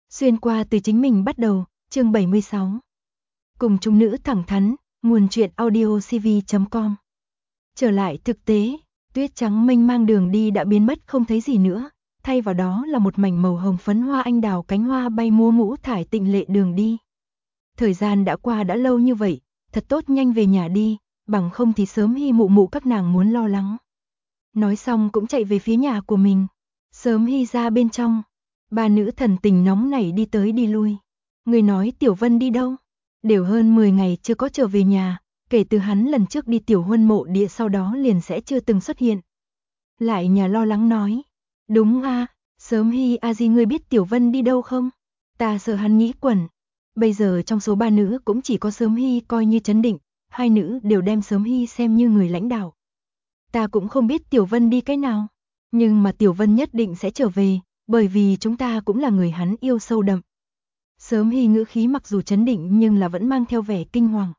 Xuyên qua từ chính mình bắt đầu, chương 76. Cùng chúng nữ thẳng thắn, nguồn truyện audio cv.com. Trở lại thực tế, tuyết trắng mênh mang đường đi đã biến mất không thấy gì nữa, thay vào đó là một mảnh màu hồng phấn hoa anh đào cánh hoa bay múa ngũ thải tịnh lệ đường đi. Thời gian đã qua đã lâu như vậy, thật tốt nhanh về nhà đi, bằng không thì sớm Hy mụ mụ các nàng muốn lo lắng. Nói xong cũng chạy về phía nhà của mình. Sớm Hy ra bên trong, ba nữ thần tình nóng nảy đi tới đi lui. Người nói Tiểu Vân đi đâu? Đều hơn 10 ngày chưa có trở về nhà, kể từ hắn lần trước đi Tiểu Huân mộ địa sau đó liền sẽ chưa từng xuất hiện. Lại nhà lo lắng nói, đúng a, Sớm Hy a di ngươi biết Tiểu Vân đi đâu không? Ta sợ hắn nghĩ quẩn. Bây giờ trong số ba nữ cũng chỉ có Sớm Hy coi như trấn định, hai nữ đều đem Sớm Hy xem như người lãnh đạo. Ta cũng không biết Tiểu Vân đi cái nào, nhưng mà Tiểu Vân nhất định sẽ trở về, bởi vì chúng ta cũng là người hắn yêu sâu đậm. Sớm Hy ngữ khí mặc dù trấn định nhưng là vẫn mang theo vẻ kinh hoàng.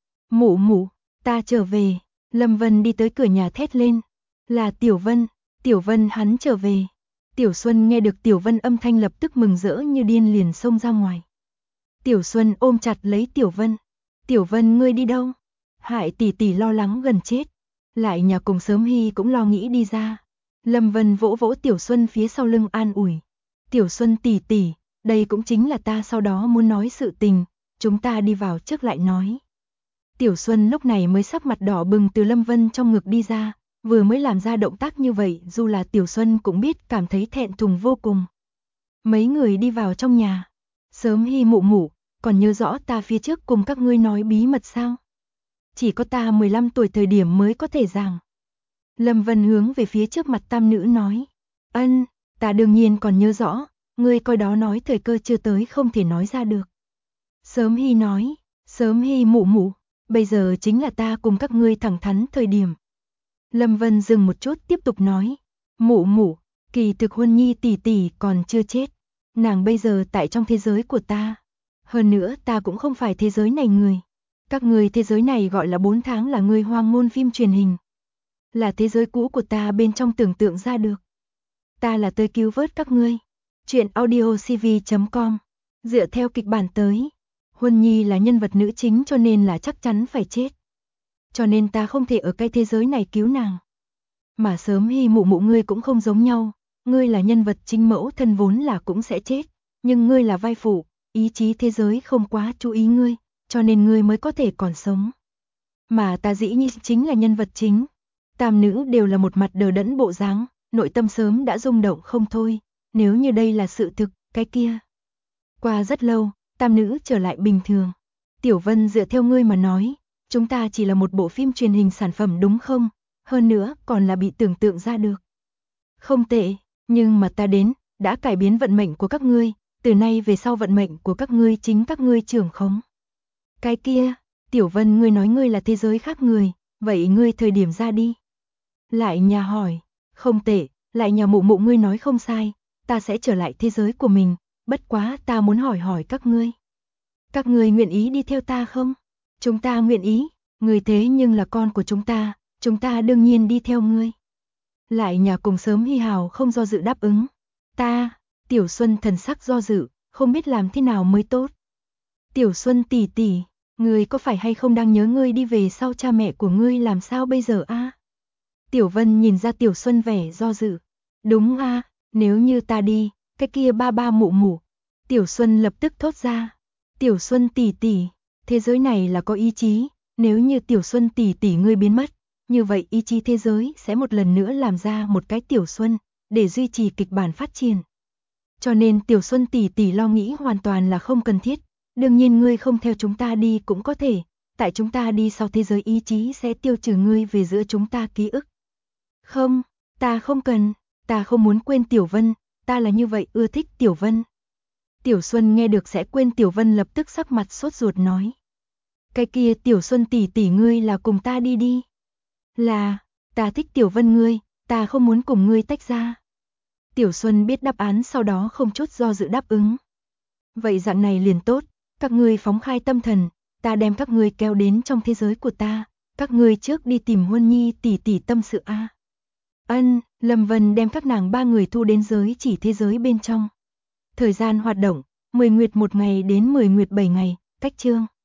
Mụ mụ, ta trở về. Lâm Vân đi tới cửa nhà thét lên. Là Tiểu Vân hắn trở về. Tiểu Xuân nghe được Tiểu Vân âm thanh lập tức mừng rỡ như điên liền xông ra ngoài. Tiểu Xuân ôm chặt lấy Tiểu Vân. Tiểu Vân ngươi đi đâu? Hại tỷ tỷ lo lắng gần chết. Lại nhà cùng Sớm Hy cũng lo nghĩ đi ra. Lâm Vân vỗ vỗ Tiểu Xuân phía sau lưng an ủi. Tiểu Xuân tỷ tỷ, đây cũng chính là ta sau đó muốn nói sự tình, chúng ta đi vào trước lại nói. Tiểu Xuân lúc này mới sắc mặt đỏ bừng từ Lâm Vân trong ngực đi ra, vừa mới làm ra động tác như vậy dù là Tiểu Xuân cũng biết cảm thấy thẹn thùng vô cùng. Mấy người đi vào trong nhà. Sớm Hy mụ mụ, còn nhớ rõ ta phía trước cùng các ngươi nói bí mật sao? Chỉ có ta 15 tuổi thời điểm mới có thể giảng. Lâm Vân hướng về phía trước mặt tam nữ nói. Ân, ta đương nhiên còn nhớ rõ, ngươi coi đó nói thời cơ chưa tới không thể nói ra được. Sớm Hy nói, Sớm Hy mụ mụ, bây giờ chính là ta cùng các ngươi thẳng thắn thời điểm. Lâm Vân dừng một chút tiếp tục nói, mụ mụ, kỳ thực Huân Nhi tỷ tỷ còn chưa chết, nàng bây giờ tại trong thế giới của ta. Hơn nữa ta cũng không phải thế giới này người. Các ngươi thế giới này gọi là 4 tháng là người hoang ngôn phim truyền hình. Là thế giới cũ của ta bên trong tưởng tượng ra được. Ta là tới cứu vớt các ngươi. Chuyện audio cv.com. Dựa theo kịch bản tới, Huân Nhi là nhân vật nữ chính cho nên là chắc chắn phải chết. Cho nên ta không thể ở cái thế giới này cứu nàng. Mà Sớm Hy mụ mụ ngươi cũng không giống nhau, ngươi là nhân vật chính mẫu thân vốn là cũng sẽ chết, nhưng ngươi là vai phụ, ý chí thế giới không quá chú ý ngươi, cho nên ngươi mới có thể còn sống. Mà ta dĩ nhiên chính là nhân vật chính. Tam nữ đều là một mặt đờ đẫn bộ dáng, nội tâm sớm đã rung động không thôi, nếu như đây là sự thực, cái kia. Qua rất lâu, tam nữ trở lại bình thường. Tiểu Vân dựa theo ngươi mà nói, chúng ta chỉ là một bộ phim truyền hình sản phẩm đúng không? Hơn nữa còn là bị tưởng tượng ra được. Không tệ, nhưng mà ta đến, đã cải biến vận mệnh của các ngươi, từ nay về sau vận mệnh của các ngươi chính các ngươi trưởng khống. Cái kia, Tiểu Vân ngươi nói ngươi là thế giới khác người, vậy ngươi thời điểm ra đi. Lại nhà hỏi, không tệ, lại nhà mụ mụ ngươi nói không sai, ta sẽ trở lại thế giới của mình, bất quá ta muốn hỏi hỏi các ngươi. Các ngươi nguyện ý đi theo ta không? Chúng ta nguyện ý, ngươi thế nhưng là con của chúng ta đương nhiên đi theo ngươi. Lại nhà cùng Sớm Hy hào không do dự đáp ứng. Ta, Tiểu Xuân thần sắc do dự, không biết làm thế nào mới tốt. Tiểu Xuân tỷ tỷ, ngươi có phải hay không đang nhớ ngươi đi về sau cha mẹ của ngươi làm sao bây giờ a? Tiểu Vân nhìn ra Tiểu Xuân vẻ do dự. Đúng a, nếu như ta đi, cái kia ba ba mụ mụ. Tiểu Xuân lập tức thốt ra. Tiểu Xuân tỷ tỷ, thế giới này là có ý chí, nếu như Tiểu Xuân tỷ tỷ ngươi biến mất, như vậy ý chí thế giới sẽ một lần nữa làm ra một cái Tiểu Xuân, để duy trì kịch bản phát triển. Cho nên Tiểu Xuân tỷ tỷ lo nghĩ hoàn toàn là không cần thiết, đương nhiên ngươi không theo chúng ta đi cũng có thể, tại chúng ta đi sau thế giới ý chí sẽ tiêu trừ ngươi về giữa chúng ta ký ức. Không, ta không cần, ta không muốn quên Tiểu Vân, ta là như vậy ưa thích Tiểu Vân. Tiểu Xuân nghe được sẽ quên Tiểu Vân lập tức sắc mặt sốt ruột nói. Cái kia Tiểu Xuân tỷ tỷ ngươi là cùng ta đi đi. Là, ta thích Tiểu Vân ngươi, ta không muốn cùng ngươi tách ra. Tiểu Xuân biết đáp án sau đó không chút do dự đáp ứng. Vậy dạng này liền tốt, các ngươi phóng khai tâm thần, ta đem các ngươi kéo đến trong thế giới của ta, các ngươi trước đi tìm Huân Nhi tỷ tỷ tâm sự a. Ân, Lâm Vân đem các nàng ba người thu đến giới chỉ thế giới bên trong. Thời gian hoạt động, 10 nguyệt 1 ngày đến 10 nguyệt 7 ngày, cách chương.